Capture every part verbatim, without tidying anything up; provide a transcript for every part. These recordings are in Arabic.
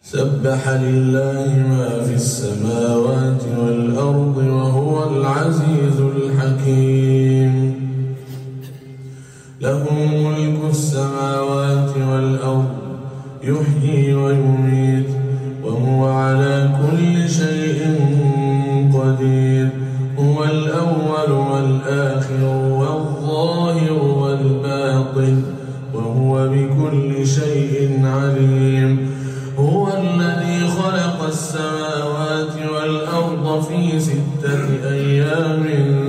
سبح لله ما في السماوات والأرض وهو العزيز الحكيم. له ملك السماوات والأرض يحيي ويميت وهو على كل شيء قدير. هو الأول والآخر والظاهر والباطن وهو بكل شيء عليم. هو الذي خلق السماوات والأرض في ستة أيام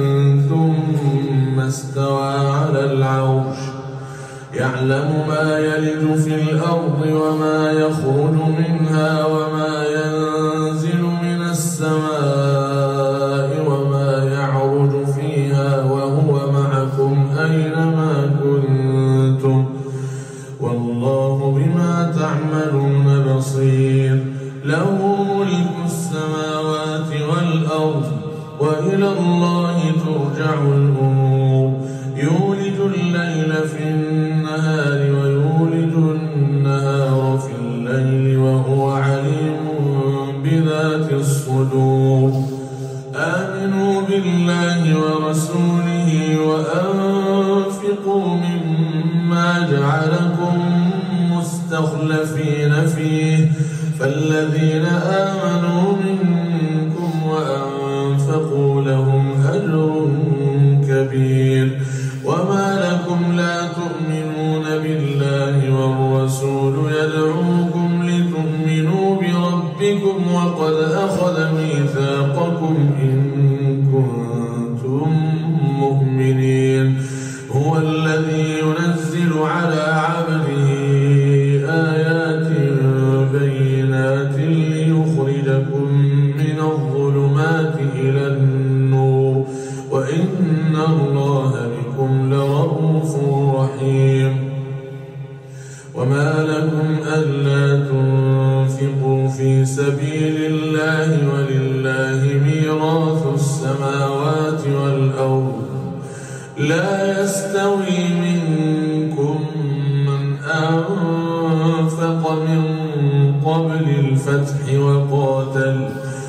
ثم استوى على العرش يعلم ما يلج في الأرض وما يخرج منها وما ينزل من السماء وما يعرج فيها وهو معكم أينما كنتم والله بما تعملون بصير. له ملك السماوات والأرض وإلى الله ترجع الأمور. يولج الليل في النهار ويولج النهار في الليل وهو عليم بذات الصدور. آمنوا بالله ورسوله وأنفقوا مما جعلكم مستخلفين فيه فالذين آمنوا منكم وأنفقوا لهم أجر كبير. وما لكم لا تؤمنون بالله والرسول يدعوكم لتؤمنوا بربكم وقد أخذ ميثاقكم إن كنتم مؤمنين. هو الذي ينزل على عبده آيات بينات ليخرجكم من الظلمات إلى النور وإن الله بكم لرءوف رحيم. وما لكم ألا تنفقوا في سبيل الله ولله ميراث السماوات والأرض لا يستوي منكم من أنفق من قبل الفتح وقاتل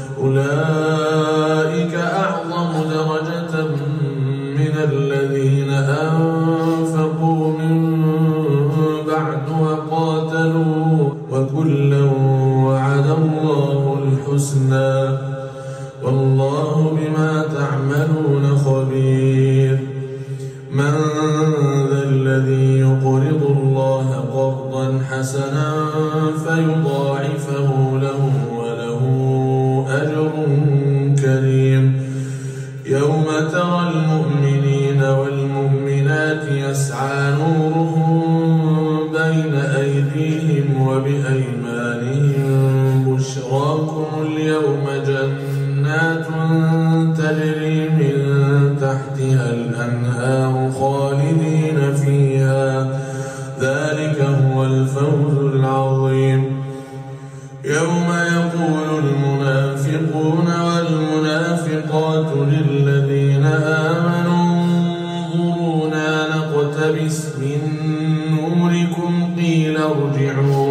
أولئك أعظم درجة من الذين أنفقوا من بعد وقاتلوا وكلا وعد الله الحسنى والله بما تعملون خبير. من ذا الذي يقرض الله قرضا حسنا فيضاعفه له وله أجر كريم. يوم ترى المؤمنين والمؤمنات يسعى نورهم بين أيديهم وبأيمانهم بشراكم اليوم جنات تجري من تحتها الأنهار خالدين فيها ذلك هو الفوز العظيم. يوم يقول المنافقون والمنافقات للذين آمنوا انظرونا نقتبس من نوركم قيل ارجعوا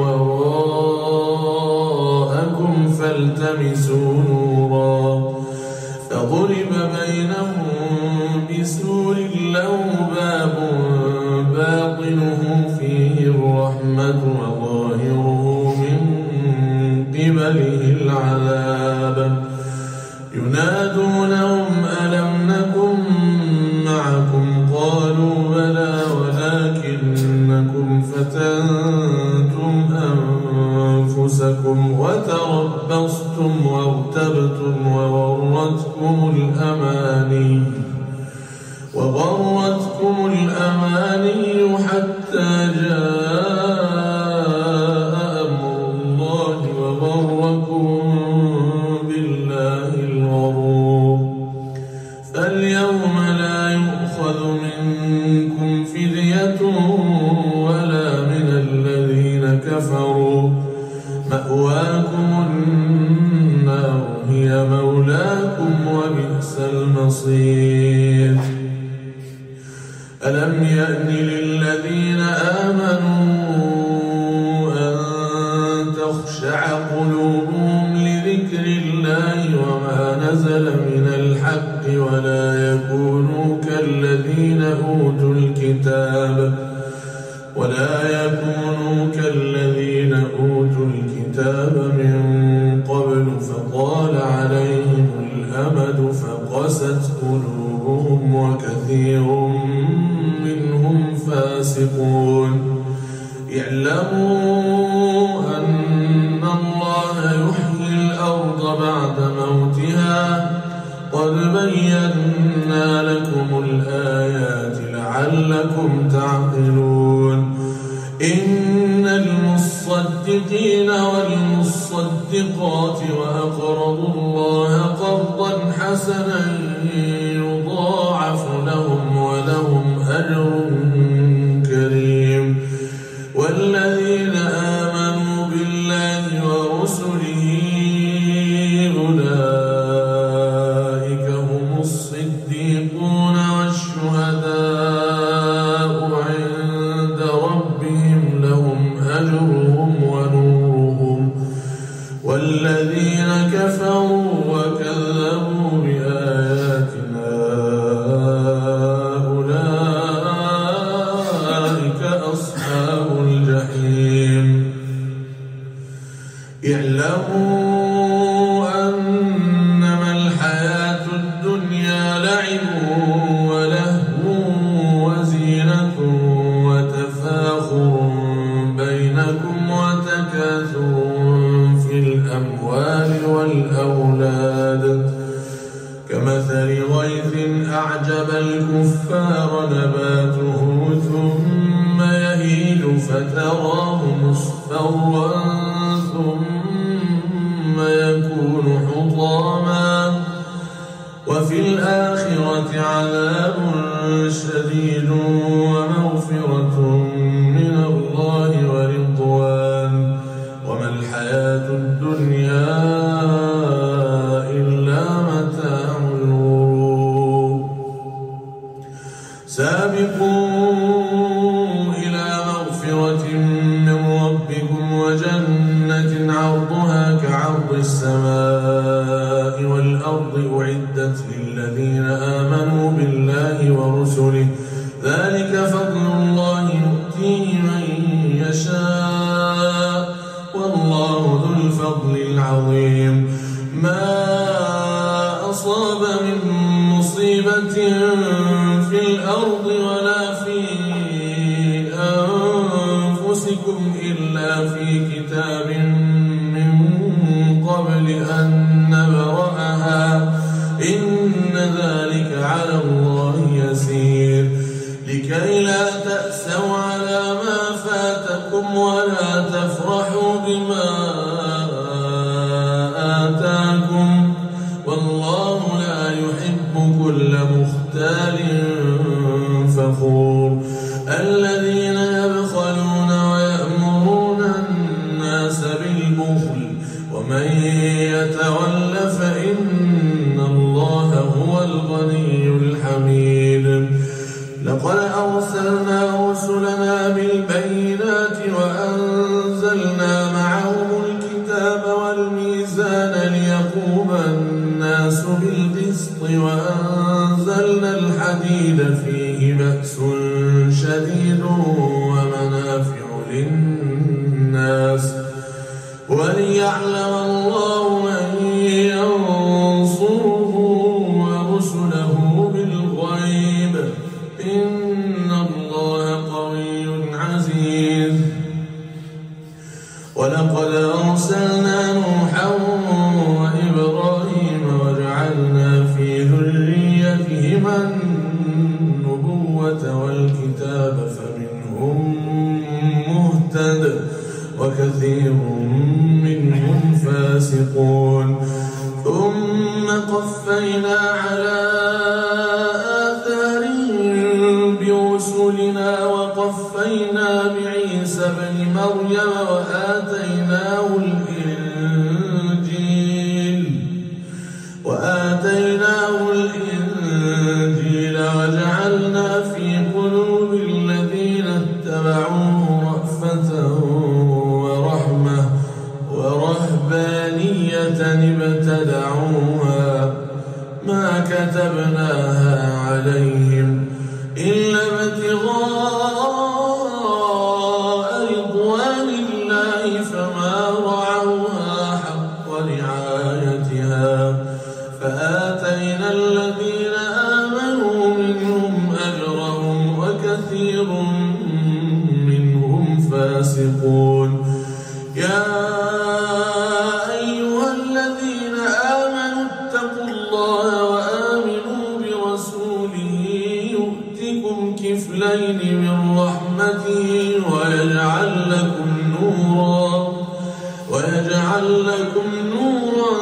وراءكم فالتمسوا نورا فضرب بينهم بسور له باب باطنه فيه الرحمة وظاهره من قبله العذاب. ينادونهم ألم نكن معكم قالوا بلى ولكنكم فتنتم أنفسكم وتربصتم وارتبتم وغرتكم الأماني وغرتكم الأماني حتى جاء أمر الله وغركم بالله الغرور. فاليوم لا يؤخذ منكم فدية ولا من الذين كفروا مأواكم النار هي مولاكم وبئس المصير. ألم يأن للذين آمنوا أن تخشع قلوبهم لذكر الله وما نزل من الحق ولا يكونوا كالذين أوتوا الكتاب ولا يكونوا كالذين أوتوا الكتاب من قبل فطال عليهم الأمد فقست قلوبهم وكثير منهم فاسقون. اعلموا أن الله يحيي الأرض بعد موتها قد بينا لكم الآيات لعلكم تعقلون. إن المصدقين والمصدقات وأقرضوا الله قرضا حسنا يضاعف لهم ولهم أجر كريم. والذين آمنوا بالله ورسله أولئك هم الصديقون والشهداء عند ربهم لهم أجرهم ونورهم. والذين كفروا وكذبوا بآياتنا أولئك أصحاب الجحيم. اعلموا أنما الحياة الدنيا لعب ولهو وزينة وتفاخر بينكم وتكاثر في الأموال والأولاد كمثل غيث أعجب الكفار نباته ثم يهيج فتراه مصفرا ثم يكون حطاما وفي الآخرة عذاب شديد ومغفرة من الله ورضوان وما الحياة الدنيا إلا متاع الغرور. سابقوا إلى مغفرة من ربكم وجنة عرضها كعرض السماء والأرض أعدت للذين آمنوا بالله ورسله ذلك فضل الله يؤتيه من يشاء والله ذو الفضل العظيم. ما أصاب من مصيبة في الأرض ولا في أنفسكم إلا في كتاب من قبل أن نبرأها إن ذلك على الله يسير. لكي لا تأسوا على ما فاتكم ولا تفرحوا بما آتاكم والله لا يحب كل مختال فخور. الذين يبخلون ويأمرون الناس بالبخل ومن يتول فإن الله هو الغني الحميد. لقد أرسلنا رسلنا بالبينات وأنزلنا معهم الكتاب والميزان ليقوم الناس بالقسط وأنزلنا الحديد فيه بأس شديد ومنافع للناس وليعلم الله من ينصره ورسله بالغيب إن الله قوي عزيز. ولقد أرسلنا نوحا وإبراهيم وجعلنا في ذريتهما النبوة والكتاب فمنهم مهتد وكثير منهم فاسقون. ثم قفينا على آثارهم برسلنا وقفينا بعيسى بن مريم وآتيناه الإنجيل وآتيناه الإنجيل وجعلنا في قلوب الذين اتبعوه رأفة ورحمة ورهبة ورهبانية ابتدعوها ما كتبناها عليهم إلا ابتغاء رضوان الله فما رعوها حق رعايتها فآتينا الذين آمنوا منهم أجرهم وكثير منهم فاسقون. يا أيها الذين آمنوا اتقوا الله وآمنوا برسوله يؤتكم كفلين من رحمته ويجعل لكم نورا ويجعل لكم نورا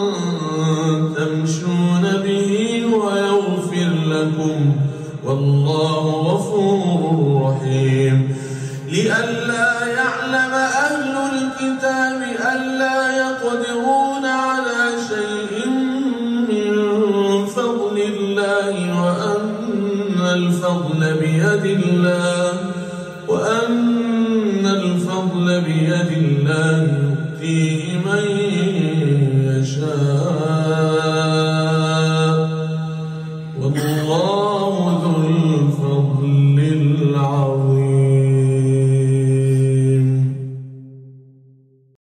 تمشون به ويغفر لكم والله غفور رحيم. لئلا يعلم أهل الكتاب ألا يقدرون على شيء من فضل الله وأن الفضل بيد الله وأن الفضل بيد الله يؤتيه